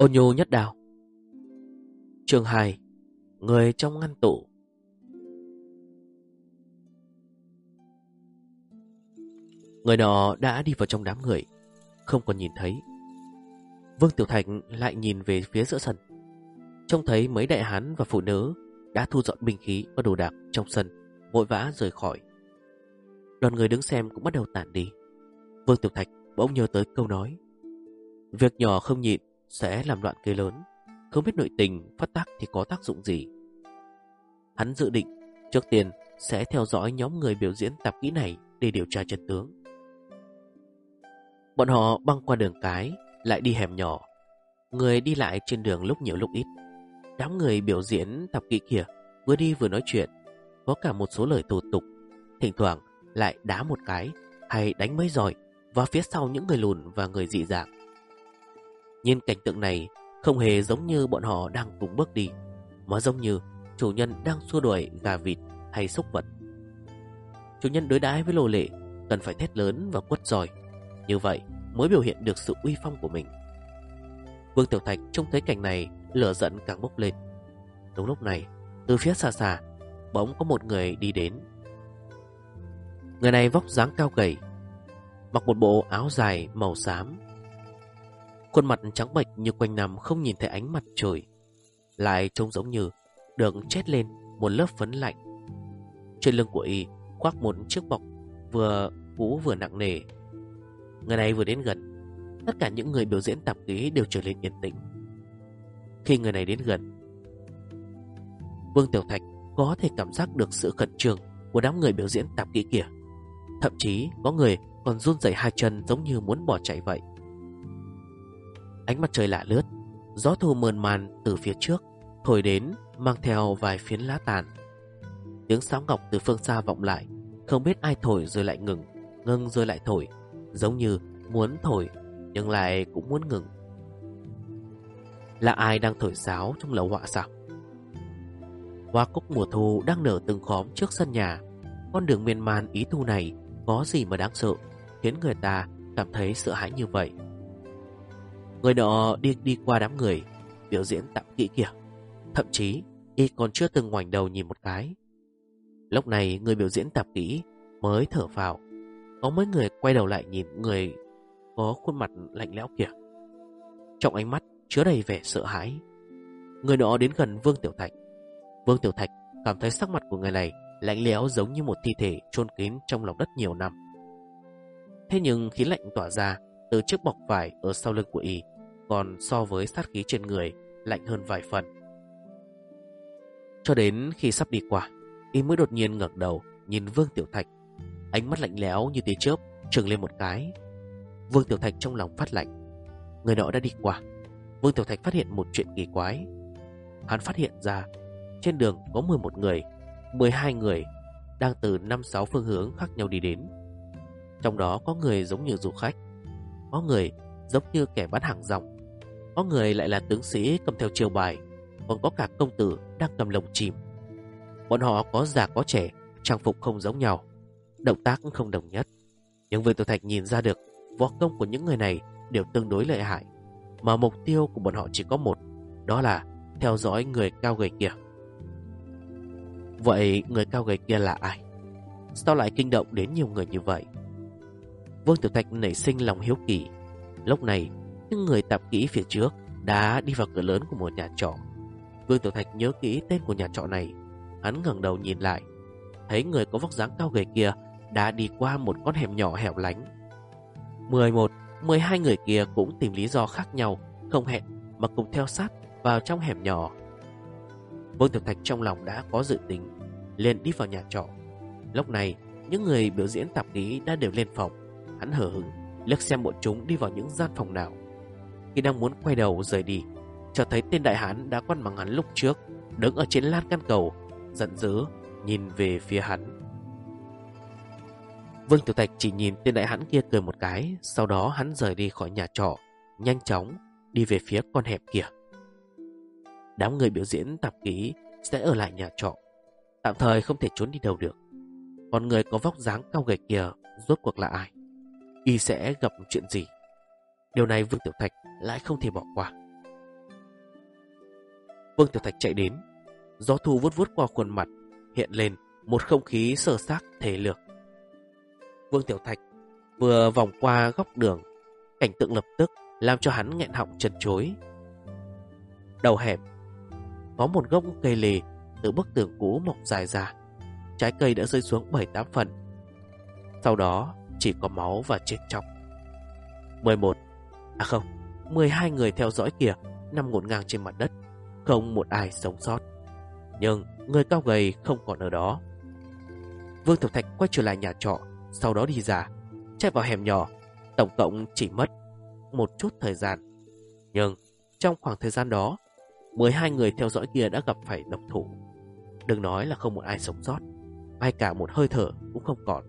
Ôn nhu nhất đào. Chương 2. Người trong ngăn tủ. Người nọ đã đi vào trong đám người, không còn nhìn thấy. Vương Tiểu Thành lại nhìn về phía giữa sân, trông thấy mấy đại hán và phụ nữ đã thu dọn binh khí và đồ đạc trong sân, vội vã rời khỏi. Đoàn người đứng xem cũng bắt đầu tản đi. Vương Tiểu Thạch bỗng nhớ tới câu nói: việc nhỏ không nhịn sẽ làm loạn cây lớn. Không biết nội tình phát tác thì có tác dụng gì. Hắn dự định trước tiên sẽ theo dõi nhóm người biểu diễn tạp kỹ này để điều tra chân tướng. Bọn họ băng qua đường cái, lại đi hẻm nhỏ. Người đi lại trên đường lúc nhiều lúc ít. Đám người biểu diễn tạp kỹ kia vừa đi vừa nói chuyện, có cả một số lời tù tục, thỉnh thoảng lại đá một cái hay đánh mấy giỏi vào phía sau những người lùn và người dị dạng. Nhìn cảnh tượng này không hề giống như bọn họ đang cùng bước đi, mà giống như chủ nhân đang xua đuổi gà vịt hay súc vật. Chủ nhân đối đãi với lô lệ cần phải thét lớn và quất giỏi, như vậy mới biểu hiện được sự uy phong của mình. Vương Tiểu Thạch trông thấy cảnh này, lửa giận càng bốc lên. Đúng lúc này, từ phía xa xa bỗng có một người đi đến. Người này vóc dáng cao gầy, mặc một bộ áo dài màu xám, khuôn mặt trắng bệch như quanh năm không nhìn thấy ánh mặt trời, lại trông giống như được chét lên một lớp phấn lạnh. Trên lưng của y khoác một chiếc bọc vừa cũ vừa nặng nề. Người này vừa đến gần, tất cả những người biểu diễn tạp kỹ đều trở nên yên tĩnh. Khi người này đến gần, Vương Tiểu Thạch có thể cảm giác được sự khẩn trương của đám người biểu diễn tạp kỹ kia. Thậm chí có người còn run rẩy hai chân giống như muốn bỏ chạy vậy. Ánh mặt trời lạ lướt, gió thu mơn man từ phía trước thổi đến, mang theo vài phiến lá tàn. Tiếng sáo ngọc từ phương xa vọng lại, không biết ai thổi rồi lại ngừng, ngừng rồi lại thổi, giống như muốn thổi nhưng lại cũng muốn ngừng. Là ai đang thổi sáo trong lầu họa sao? Hoa cúc mùa thu đang nở từng khóm trước sân nhà. Con đường miên man ý thu này có gì mà đáng sợ, khiến người ta cảm thấy sợ hãi như vậy. Người nọ đi qua đám người biểu diễn tạm kỹ kìa, thậm chí y còn chưa từng ngoảnh đầu nhìn một cái. Lúc này người biểu diễn tạp kỹ mới thở phào. Có mấy người quay đầu lại nhìn người có khuôn mặt lạnh lẽo kìa, trong ánh mắt chứa đầy vẻ sợ hãi. Người nọ đến gần Vương Tiểu Thạch. Vương Tiểu Thạch cảm thấy sắc mặt của người này lạnh lẽo giống như một thi thể chôn kín trong lòng đất nhiều năm. Thế nhưng khí lạnh tỏa ra từ chiếc bọc vải ở sau lưng của y còn so với sát khí trên người lạnh hơn vài phần. Cho đến khi sắp đi qua, y mới đột nhiên ngẩng đầu nhìn Vương Tiểu Thạch. Ánh mắt lạnh lẽo như tia chớp chừng lên một cái. Vương Tiểu Thạch trong lòng phát lạnh. Người nọ đã đi qua. Vương Tiểu Thạch phát hiện một chuyện kỳ quái. Hắn phát hiện ra trên đường có 11 người, 12 người đang từ 5-6 phương hướng khác nhau đi đến. Trong đó có người giống như du khách, có người giống như kẻ bán hàng rong, có người lại là tướng sĩ cầm theo chiêu bài, còn có cả công tử đang cầm lồng chim. Bọn họ có già có trẻ, trang phục không giống nhau, động tác cũng không đồng nhất. Nhưng Vương Tiểu Thạch nhìn ra được võ công của những người này đều tương đối lợi hại, mà mục tiêu của bọn họ chỉ có một, đó là theo dõi người cao gầy kia. Vậy người cao gầy kia là ai? Sao lại kinh động đến nhiều người như vậy? Vương Tiểu Thạch nảy sinh lòng hiếu kỳ. Lúc này, những người tạp kỹ phía trước đã đi vào cửa lớn của một nhà trọ. Vương Tiểu Thạch nhớ kỹ tên của nhà trọ này. Hắn ngẩng đầu nhìn lại, thấy người có vóc dáng cao gầy kia đã đi qua một con hẻm nhỏ hẻo lánh. 11, 12 người kia cũng tìm lý do khác nhau, không hẹn mà cùng theo sát vào trong hẻm nhỏ. Vương Tiểu Thạch trong lòng đã có dự tính, liền đi vào nhà trọ. Lúc này, những người biểu diễn tạp kỹ đã đều lên phòng. Hắn hờ hững liếc xem bọn chúng đi vào những gian phòng nào. Khi đang muốn quay đầu rời đi, chợt thấy tên đại hán đã quát mắng hắn lúc trước đứng ở trên lan can cầu, giận dữ nhìn về phía hắn. Vương Tiểu Thạch chỉ nhìn tên đại hán kia cười một cái, sau đó hắn rời đi khỏi nhà trọ, nhanh chóng đi về phía con hẻm kia. Đám người biểu diễn tạp kỹ sẽ ở lại nhà trọ, tạm thời không thể trốn đi đâu được. Còn người có vóc dáng cao gầy kia rốt cuộc là ai? Y sẽ gặp chuyện gì? Điều này Vương Tiểu Thạch lại không thể bỏ qua. Vương Tiểu Thạch chạy đến, gió thu vuốt vuốt qua khuôn mặt, hiện lên một không khí sơ xác thể lược. Vương Tiểu Thạch vừa vòng qua góc đường, cảnh tượng lập tức làm cho hắn nghẹn họng chật chối. Đầu hẻm có một gốc cây lì từ bức tường cũ mọc dài ra, trái cây đã rơi xuống 7-8 phần. Sau đó chỉ có máu và chết chóc. 12 người theo dõi kìa nằm ngổn ngang trên mặt đất, không một ai sống sót. Nhưng người cao gầy không còn ở đó. Vương Tiểu Thạch quay trở lại nhà trọ, sau đó đi ra, chạy vào hẻm nhỏ. Tổng cộng chỉ mất một chút thời gian. Nhưng trong khoảng thời gian đó, 12 người theo dõi kia đã gặp phải độc thủ. Đừng nói là không một ai sống sót, ngay cả một hơi thở cũng không còn.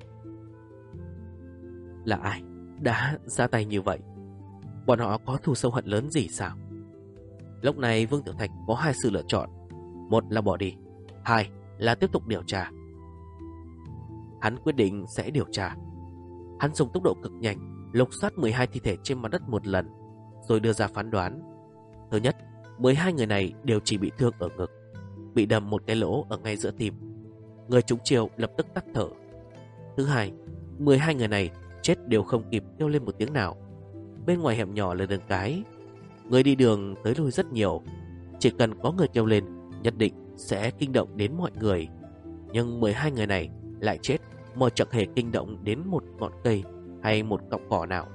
Là ai đã ra tay như vậy? Bọn họ có thù sâu hận lớn gì sao? Lúc này Vương Tiểu Thạch có hai sự lựa chọn. Một là bỏ đi, hai là tiếp tục điều tra. Hắn quyết định sẽ điều tra. Hắn dùng tốc độ cực nhanh lục soát 12 thi thể trên mặt đất một lần, rồi đưa ra phán đoán. Thứ nhất, 12 người này đều chỉ bị thương ở ngực, bị đâm một cái lỗ ở ngay giữa tim. Người trúng chiêu lập tức tắt thở. Thứ hai, 12 người này chết đều không kịp kêu lên một tiếng nào. Bên ngoài hẻm nhỏ là đường cái, người đi đường tới lui rất nhiều. Chỉ cần có người kêu lên, nhất định sẽ kinh động đến mọi người. Nhưng 12 người này lại chết mà chẳng hề kinh động đến một ngọn cây hay một cọng cỏ nào.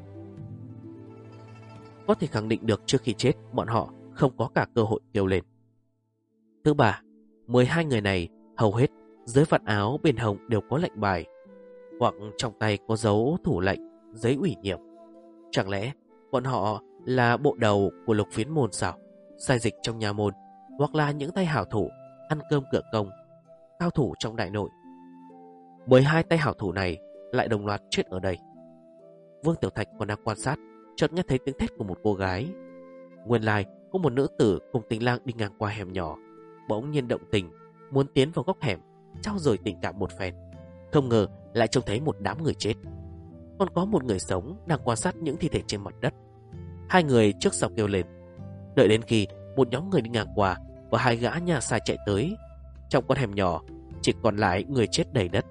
Có thể khẳng định được trước khi chết, bọn họ không có cả cơ hội kêu lên. Thứ ba, 12 người này hầu hết dưới vạt áo bên hông đều có lệnh bài, hoặc trong tay có dấu thủ lệnh, giấy ủy nhiệm. Chẳng lẽ bọn họ là bộ đầu của Lục Phiến môn sao? Sai dịch trong nhà môn, hoặc là những tay hảo thủ ăn cơm cửa công, cao thủ trong đại nội. 12 tay hảo thủ này lại đồng loạt chết ở đây. Vương Tiểu Thạch còn đang quan sát, chợt nghe thấy tiếng thét của một cô gái. Nguyên lai có một nữ tử cùng Tình Lang đi ngang qua hẻm nhỏ, bỗng nhiên động tình, muốn tiến vào góc hẻm trao dồi tình cảm một phen. Không ngờ lại trông thấy một đám người chết. Còn có một người sống đang quan sát những thi thể trên mặt đất. Hai người trước sau kêu lên. Đợi đến khi một nhóm người đi ngang qua và hai gã nhà sai chạy tới, trong con hẻm nhỏ chỉ còn lại người chết đầy đất.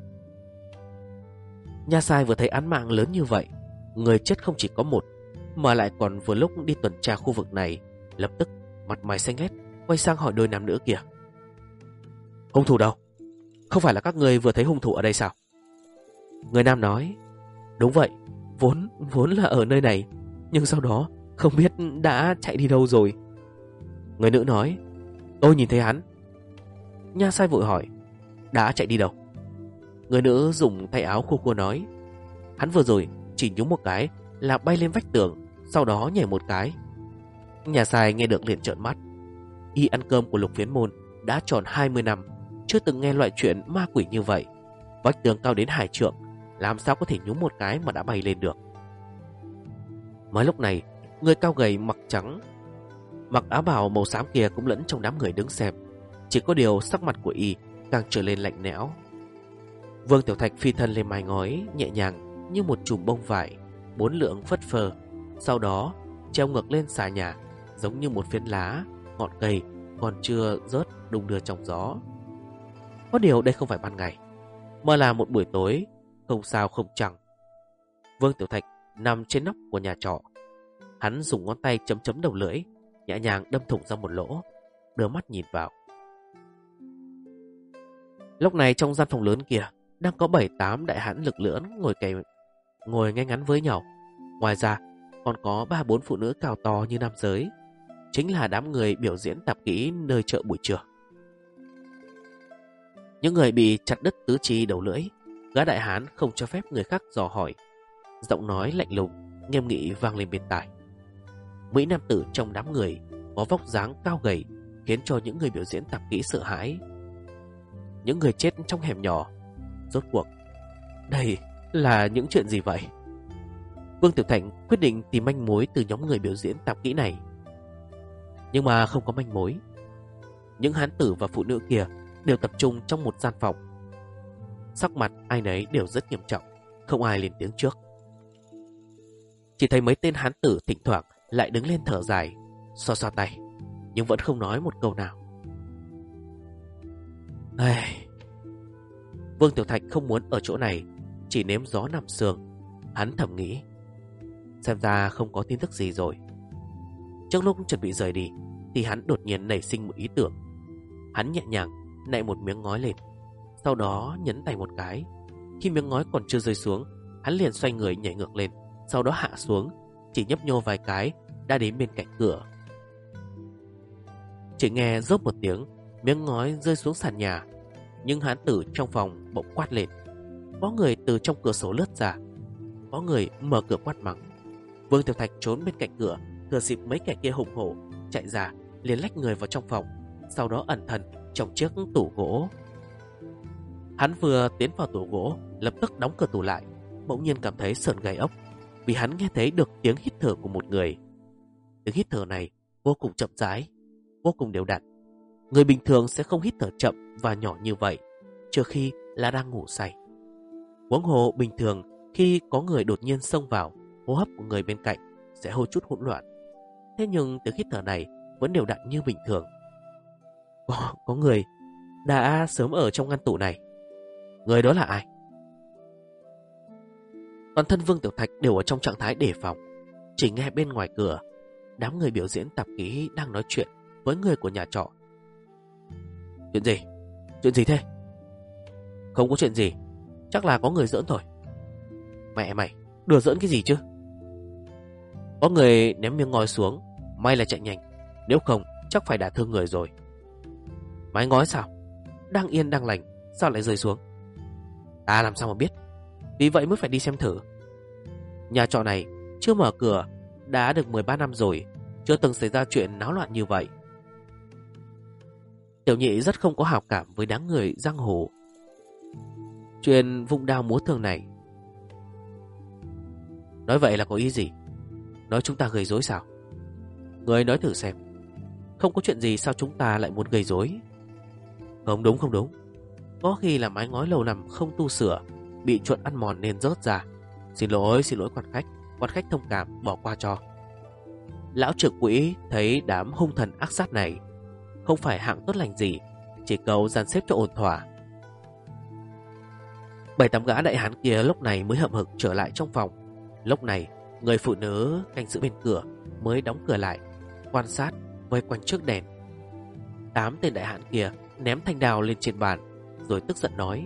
Nhà sai vừa thấy án mạng lớn như vậy, người chết không chỉ có một, mà lại còn vừa lúc đi tuần tra khu vực này, lập tức mặt mày xanh lét quay sang hỏi đôi nam nữ kia. Hung thủ đâu? Không phải là các người vừa thấy hung thủ ở đây sao? Người nam nói, đúng vậy, vốn là ở nơi này, nhưng sau đó không biết đã chạy đi đâu rồi. Người nữ nói, tôi nhìn thấy hắn. Nha sai vội hỏi, đã chạy đi đâu? Người nữ dùng tay áo khô khô nói, hắn vừa rồi chỉ nhúng một cái là bay lên vách tường, sau đó nhảy một cái. Nhà sai nghe được liền trợn mắt. Y ăn cơm của Lục Phiến môn đã tròn 20 năm, chưa từng nghe loại chuyện ma quỷ như vậy. Vách tường cao đến 2 trượng, làm sao có thể nhúng một cái mà đã bay lên được? Mới lúc này, người cao gầy mặc trắng, mặc áo bào màu xám kia cũng lẫn trong đám người đứng xem. Chỉ có điều sắc mặt của y càng trở lên lạnh lẽo. Vương Tiểu Thạch phi thân lên mái ngói, nhẹ nhàng như một chùm bông vải, 4 lượng phất phơ, sau đó treo ngược lên xà nhà, giống như một phiến lá, ngọn cây còn chưa rớt đung đưa trong gió. Có điều đây không phải ban ngày, mà là một buổi tối, không sao không trăng. Vương Tiểu Thạch nằm trên nóc của nhà trọ. Hắn dùng ngón tay chấm chấm đầu lưỡi, nhẹ nhàng đâm thủng ra một lỗ, đưa mắt nhìn vào. Lúc này trong gian phòng lớn kia đang có 7-8 đại hãn lực lưỡng ngồi ngay ngắn với nhau. Ngoài ra còn có 3-4 phụ nữ cao to như nam giới, chính là đám người biểu diễn tạp kỹ nơi chợ buổi trưa. Những người bị chặt đứt tứ chi đầu lưỡi, gã đại hán không cho phép người khác dò hỏi. Giọng nói lạnh lùng, nghiêm nghị vang lên bên tai. Mỹ nam tử trong đám người có vóc dáng cao gầy, khiến cho những người biểu diễn tạp kỹ sợ hãi. Những người chết trong hẻm nhỏ, rốt cuộc đây là những chuyện gì vậy? Vương Tiểu Thạch quyết định tìm manh mối từ nhóm người biểu diễn tạp kỹ này. Nhưng mà không có manh mối. Những hán tử và phụ nữ kia đều tập trung trong một gian phòng. Sắc mặt ai nấy đều rất nghiêm trọng, không ai lên tiếng trước. Chỉ thấy mấy tên hán tử thỉnh thoảng lại đứng lên thở dài, xoa xoa tay. nhưng vẫn không nói một câu nào. Ai... Vương Tiểu Thạch không muốn ở chỗ này chỉ nếm gió nằm sương. Hắn thầm nghĩ, xem ra không có tin tức gì rồi. Trước lúc chuẩn bị rời đi thì hắn đột nhiên nảy sinh một ý tưởng. Hắn nhẹ nhàng nạy một miếng ngói lên, sau đó nhấn tay một cái. Khi miếng ngói còn chưa rơi xuống, hắn liền xoay người nhảy ngược lên, sau đó hạ xuống, chỉ nhấp nhô vài cái đã đến bên cạnh cửa. Chỉ nghe rốp một tiếng, miếng ngói rơi xuống sàn nhà. Nhưng hán tử trong phòng bỗng quát lên. Có người từ trong cửa sổ lướt ra, có người mở cửa quát mắng. Vương Tiểu Thạch trốn bên cạnh cửa, thừa dịp mấy kẻ kia hùng hổ chạy ra, liền lách người vào trong phòng, sau đó ẩn thân trong chiếc tủ gỗ. Hắn vừa tiến vào tủ gỗ, lập tức đóng cửa tủ lại, bỗng nhiên cảm thấy sởn gai ốc, vì hắn nghe thấy được tiếng hít thở của một người. Tiếng hít thở này vô cùng chậm rãi, vô cùng đều đặn. Người bình thường sẽ không hít thở chậm và nhỏ như vậy, trừ khi là đang ngủ say. Huống hồ bình thường khi có người đột nhiên xông vào, hô hấp của người bên cạnh sẽ hơi chút hỗn loạn. Thế nhưng tiếng hít thở này vẫn đều đặn như bình thường. Có người đã sớm ở trong ngăn tủ này. Người đó là ai? Toàn thân Vương Tiểu Thạch đều ở trong trạng thái đề phòng. Chỉ nghe bên ngoài cửa, đám người biểu diễn tạp kỹ đang nói chuyện với người của nhà trọ. Chuyện gì? Chuyện gì thế? Không có chuyện gì, chắc là có người giỡn thôi. Mẹ mày, đùa giỡn cái gì chứ? Có người ném miếng ngói xuống, may là chạy nhanh, nếu không chắc phải đả thương người rồi. Mái ngói sao? Đang yên đang lành, sao lại rơi xuống? Ta làm sao mà biết, vì vậy mới phải đi xem thử. Nhà trọ này chưa mở cửa đã được 13 năm rồi, chưa từng xảy ra chuyện náo loạn như vậy. Tiểu Nhị rất không có hảo cảm với đám người giang hồ. Chuyện vung đao múa thương này, nói vậy là có ý gì? Nói chúng ta gây rối sao? Người nói thử xem. Không có chuyện gì sao chúng ta lại muốn gây rối? Không đúng, không đúng. Có khi là mái ngói lâu năm không tu sửa, bị chuột ăn mòn nên rớt ra. Xin lỗi quan khách thông cảm, bỏ qua cho. Lão trưởng quỹ thấy đám hung thần ác sát này không phải hạng tốt lành gì, chỉ cầu dàn xếp cho ổn thỏa. 7-8 gã đại hán kia lúc này mới hậm hực trở lại trong phòng. Lúc này người phụ nữ canh giữ bên cửa mới đóng cửa lại, quan sát vây quanh trước đèn. 8 tên đại hán kia ném thanh đao lên trên bàn, rồi tức giận nói: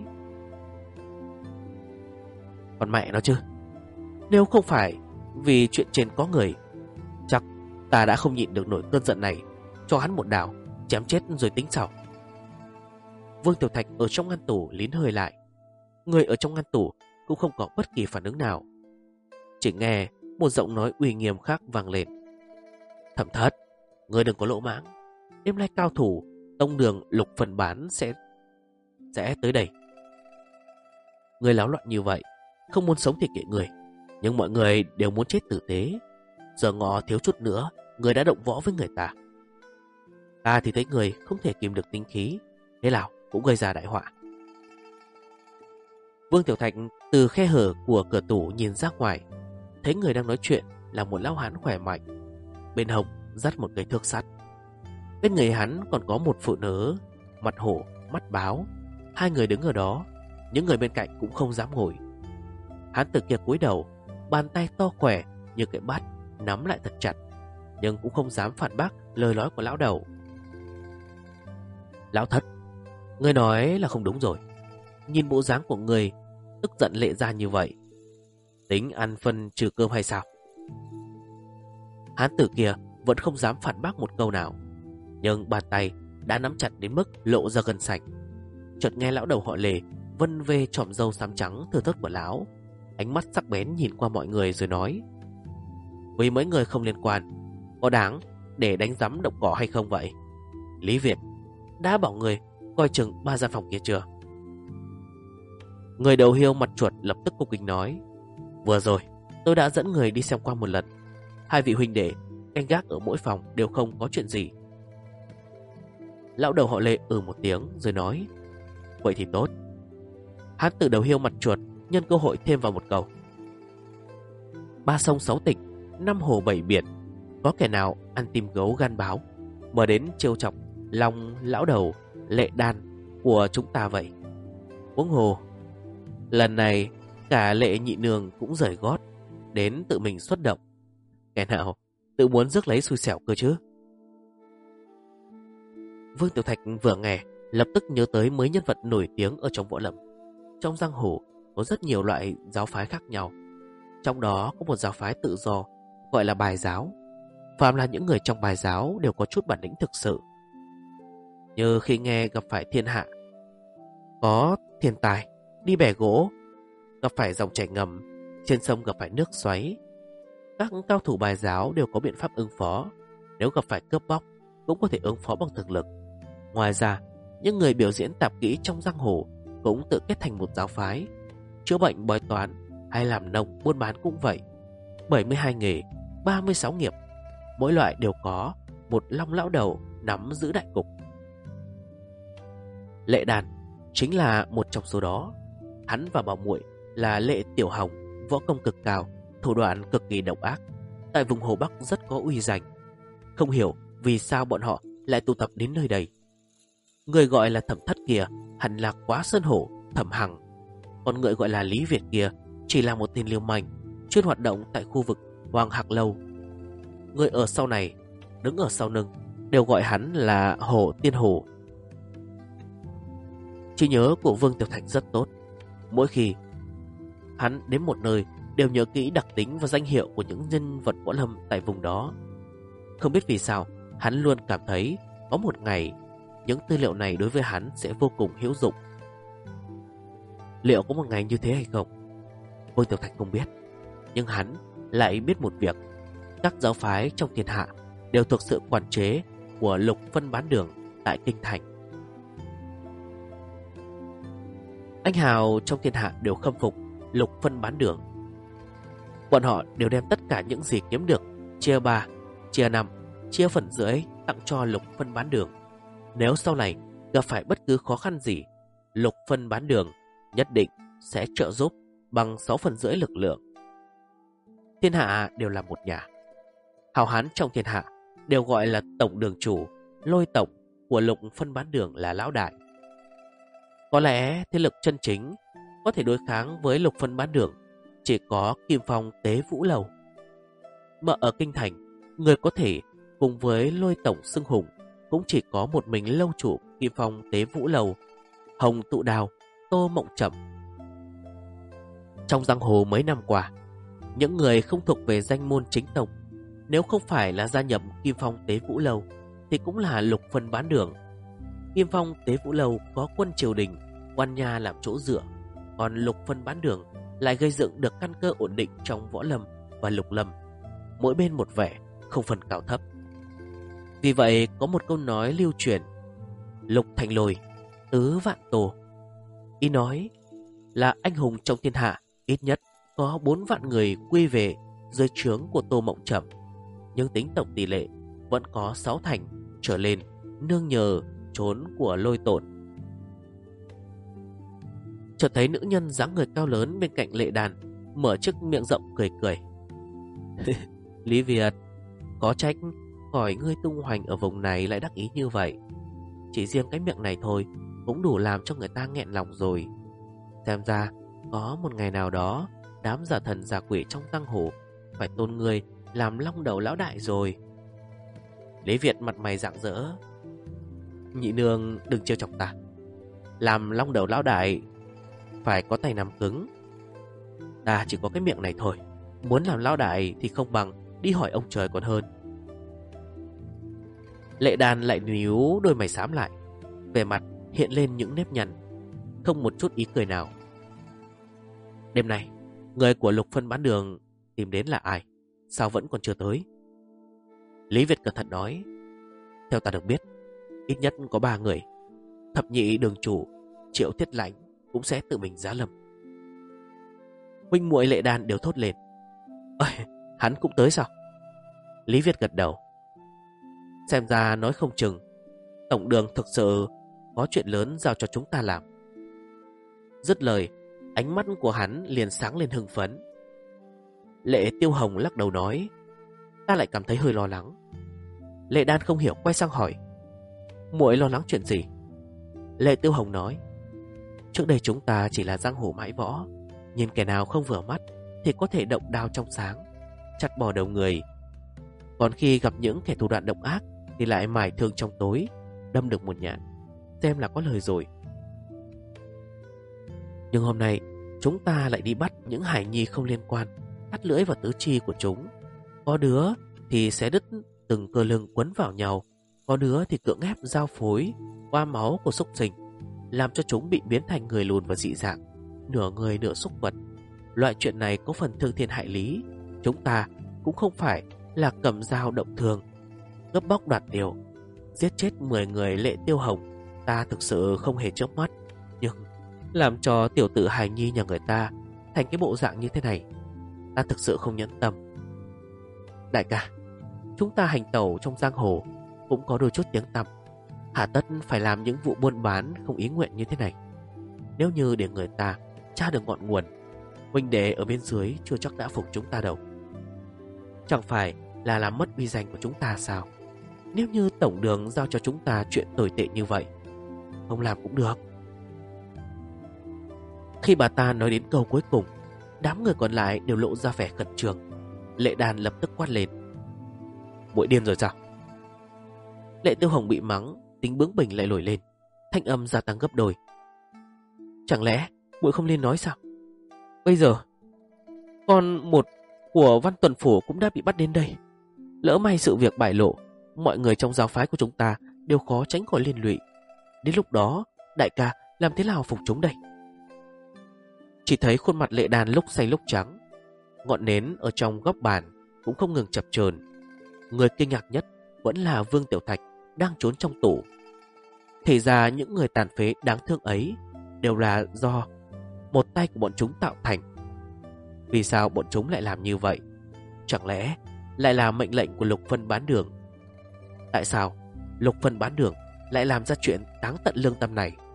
Còn mẹ nó chứ, nếu không phải vì chuyện trên có người, chắc ta đã không nhịn được nổi cơn giận này, cho hắn một đao chém chết rồi tính sau. Vương Tiểu Thạch ở trong ngăn tủ lín hơi lại. Người ở trong ngăn tủ cũng không có bất kỳ phản ứng nào. Chỉ nghe một giọng nói uy nghiêm khác vang lên: Thẩm Thất, người đừng có lỗ mãng. Đêm nay cao thủ tông đường Lục Phần Bán sẽ tới đây. Người láo loạn như vậy, không muốn sống thì kệ người, nhưng mọi người đều muốn chết tử tế. Giờ ngọ thiếu chút nữa, người đã động võ với người ta. Ta thì thấy người không thể kìm được tính khí, thế nào cũng gây ra đại họa. Vương Tiểu Thạch từ khe hở của cửa tủ nhìn ra ngoài, thấy người đang nói chuyện là một lão hán khỏe mạnh, bên hông dắt một cây thước sắt. Bên người hắn còn có một phụ nữ, mặt hổ, mắt báo. Hai người đứng ở đó, những người bên cạnh cũng không dám ngồi. Hán tử kia cúi đầu, bàn tay to khỏe như cái bát nắm lại thật chặt, nhưng cũng không dám phản bác lời nói của lão đầu. Lão Thất, ngươi nói là không đúng rồi. Nhìn bộ dáng của ngươi tức giận lệ ra như vậy, tính ăn phân trừ cơm hay sao? Hán tử kia vẫn không dám phản bác một câu nào, nhưng bàn tay đã nắm chặt đến mức lộ ra gân sạch. Chợt nghe lão đầu họ Lê vân vê chòm râu xám trắng thưa thớt của lão, ánh mắt sắc bén nhìn qua mọi người rồi nói: Vì mấy người không liên quan, có đáng để đánh giám động cỏ hay không vậy? Lý Việt đã bảo người coi chừng 3 gian phòng kia chưa? Người đầu hiêu mặt chuột lập tức cung kính nói: Vừa rồi tôi đã dẫn người đi xem qua một lần. 2 vị huynh đệ canh gác ở mỗi phòng đều không có chuyện gì. Lão đầu họ Lê một tiếng rồi nói: Vậy thì tốt. Hán tử đầu hiêu mặt chuột nhân cơ hội thêm vào một câu: 3 sông 6 tỉnh, 5 hồ 7 biển, có kẻ nào ăn tim gấu gan báo, Mở đến trêu chọc Long lão đầu Lệ Đan của chúng ta vậy. Huống hồ lần này cả Lệ nhị nương cũng rời gót đến tự mình xuất động. Kẻ nào tự muốn rước lấy xui xẻo cơ chứ? Vương Tiểu Thạch vừa nghe lập tức nhớ tới mấy nhân vật nổi tiếng ở trong võ lâm. Trong giang hồ có rất nhiều loại giáo phái khác nhau. Trong đó có một giáo phái tự do gọi là bài giáo. Phàm là những người trong bài giáo đều có chút bản lĩnh thực sự. Như khi nghe gặp phải thiên hạ có thiên tài, đi bẻ gỗ, gặp phải dòng chảy ngầm, trên sông gặp phải nước xoáy, các cao thủ bài giáo đều có biện pháp ứng phó. Nếu gặp phải cướp bóc cũng có thể ứng phó bằng thực lực. Ngoài ra, những người biểu diễn tạp kỹ trong giang hồ cũng tự kết thành một giáo phái. Chữa bệnh, bói toán hay làm nông, buôn bán cũng vậy. 72 nghề, 36 nghiệp, mỗi loại đều có một long lão đầu nắm giữ đại cục. Lệ Đàn chính là một trong số đó. Hắn và bảo muội là Lệ Tiểu Hồng, võ công cực cao, thủ đoạn cực kỳ độc ác, tại vùng Hồ Bắc rất có uy danh. Không hiểu vì sao bọn họ lại tụ tập đến nơi đây. Người gọi là Thẩm Thất kia hẳn là Quá Sơn Hổ, Thẩm Hằng. Còn người gọi là Lý Việt kia chỉ là một tên lưu manh, chuyên hoạt động tại khu vực Hoàng Hạc Lâu. Người ở sau này, đứng ở sau lưng, đều gọi hắn là Hổ Tiên Hổ. Trí nhớ của Vương Tiểu Thạch rất tốt. Mỗi khi hắn đến một nơi đều nhớ kỹ đặc tính và danh hiệu của những nhân vật võ lâm tại vùng đó. Không biết vì sao, hắn luôn cảm thấy có một ngày những tư liệu này đối với hắn sẽ vô cùng hữu dụng. Liệu có một ngày như thế hay không? Vương Tiểu Thạch không biết. Nhưng hắn lại biết một việc: các giáo phái trong thiên hạ đều thuộc sự quản chế của Lục Phân Bán Đường tại Kinh Thành. Anh hào trong thiên hạ đều khâm phục Lục Phân Bán Đường. Bọn họ đều đem tất cả những gì kiếm được chia 3, chia 5, chia phần rưỡi tặng cho Lục Phân Bán Đường. Nếu sau này gặp phải bất cứ khó khăn gì, Lục Phân Bán Đường nhất định sẽ trợ giúp bằng 6 phần rưỡi lực lượng. Thiên hạ đều là một nhà. Hào hán trong thiên hạ đều gọi là tổng đường chủ. Lôi tổng của Lục Phân Bán Đường là lão đại. Có lẽ thế lực chân chính có thể đối kháng với Lục Phân Bán Đường chỉ có Kim Phong Tế Vũ Lầu. Mà ở Kinh Thành, người có thể cùng với Lôi tổng xưng hùng cũng chỉ có một mình lâu chủ Kim Phong Tế Vũ Lầu, Hồng Tụ Đào, Tô Mộng Trầm. Trong giang hồ mấy năm qua, những người không thuộc về danh môn chính tông, nếu không phải là gia nhập Kim Phong Tế Vũ Lầu thì cũng là Lục Phân Bán Đường. Kim Phong Tế Vũ Lầu có quân triều đình, quan nha làm chỗ dựa, còn Lục Phân Bán Đường lại gây dựng được căn cơ ổn định trong võ lâm và lục lâm, mỗi bên một vẻ, không phân cao thấp. Vì vậy có một câu nói lưu truyền: lục thành lồi, tứ vạn tổ. Ý nói là anh hùng trong thiên hạ ít nhất có 4 vạn người quy về dưới trướng của Tô Mộng Trầm, nhưng tính tổng tỷ lệ vẫn có 6 thành trở lên nương nhờ trốn của Lôi Tổn. Chợt thấy nữ nhân dáng người cao lớn bên cạnh Lệ Đàn mở chiếc miệng rộng cười cười. Lý Việt, có trách khỏi ngươi tung hoành ở vùng này lại đắc ý như vậy. Chỉ riêng cái miệng này thôi cũng đủ làm cho người ta nghẹn lòng rồi. Xem ra có một ngày nào đó đám giả thần giả quỷ trong giang hồ phải tôn ngươi làm long đầu lão đại rồi. Lý Việt mặt mày rạng rỡ. Nhị nương đừng trêu chọc ta. Làm long đầu lão đại phải có tay nắm cứng. Ta chỉ có cái miệng này thôi. Muốn làm lão đại thì không bằng đi hỏi ông trời còn hơn. Lệ Đàn lại nhíu đôi mày xám lại, vẻ mặt hiện lên những nếp nhăn, không một chút ý cười nào. Đêm nay người của Lục Phân Bán Đường tìm đến là ai? Sao vẫn còn chưa tới? Lý Việt cẩn thận nói. Theo ta được biết, ít nhất có 3 người. Thập nhị đường chủ Triệu Thiết Lãnh cũng sẽ tự mình giá lâm. Huynh muội Lệ Đàn đều thốt lên. Ơi, hắn cũng tới sao? Lý Việt gật đầu. Xem ra nói không chừng tổng đường thực sự có chuyện lớn giao cho chúng ta làm. Dứt lời, ánh mắt của hắn liền sáng lên hưng phấn. Lệ Tiêu Hồng lắc đầu nói. Ta lại cảm thấy hơi lo lắng. Lệ Đan không hiểu quay sang hỏi: Muội lo lắng chuyện gì? Lệ Tiêu Hồng nói: Trước đây chúng ta chỉ là giang hồ mãi võ, nhìn kẻ nào không vừa mắt thì có thể động đao trong sáng, chặt bỏ đầu người. Còn khi gặp những kẻ thủ đoạn độc ác thì lại mài thương trong tối, đâm được một nhát, xem là có lời rồi. Nhưng hôm nay chúng ta lại đi bắt những hải nhi không liên quan, cắt lưỡi vào tứ chi của chúng. Có đứa thì sẽ đứt từng cơ lưng quấn vào nhau, có đứa thì cưỡng ép giao phối qua máu của súc sinh, làm cho chúng bị biến thành người lùn và dị dạng, nửa người nửa súc vật. Loại chuyện này có phần thương thiên hại lý. Chúng ta cũng không phải là cầm dao động thường, cướp bóc đoạt điều, giết chết 10 người Lệ Tiêu Hồng, ta thực sự không hề chớp mắt. Nhưng làm cho tiểu tử hài nhi nhà người ta thành cái bộ dạng như thế này, ta thực sự không nhẫn tâm. Đại ca, chúng ta hành tẩu trong giang hồ cũng có đôi chút tiếng tăm, hà tất phải làm những vụ buôn bán không ý nguyện như thế này. Nếu như để người ta tra được ngọn nguồn, huynh đệ ở bên dưới chưa chắc đã phục chúng ta đâu. Chẳng phải là làm mất uy danh của chúng ta sao? Nếu như tổng đường giao cho chúng ta chuyện tồi tệ như vậy, không làm cũng được. Khi bà ta nói đến câu cuối cùng, đám người còn lại đều lộ ra vẻ khẩn trương. Lệ Đan lập tức quát lên: Muội điên rồi sao? Lệ Tiêu Hồng bị mắng, tính bướng bỉnh lại nổi lên, thanh âm gia tăng gấp đôi. Chẳng lẽ muội không nên nói sao? Bây giờ con một của Văn Tuần Phủ cũng đã bị bắt đến đây. Lỡ may sự việc bại lộ, mọi người trong giáo phái của chúng ta đều khó tránh khỏi liên lụy. Đến lúc đó, đại ca làm thế nào phục chúng đây? Chỉ thấy khuôn mặt Lệ Đan lúc xanh lúc trắng, ngọn nến ở trong góc bàn cũng không ngừng chập chờn. Người kinh ngạc nhất vẫn là Vương Tiểu Thạch đang trốn trong tủ. Thì ra những người tàn phế đáng thương ấy đều là do một tay của bọn chúng tạo thành. Vì sao bọn chúng lại làm như vậy? Chẳng lẽ lại là mệnh lệnh của Lục Phân bán đường? Tại sao Lục Phân bán đường lại làm ra chuyện đáng tận lương tâm này?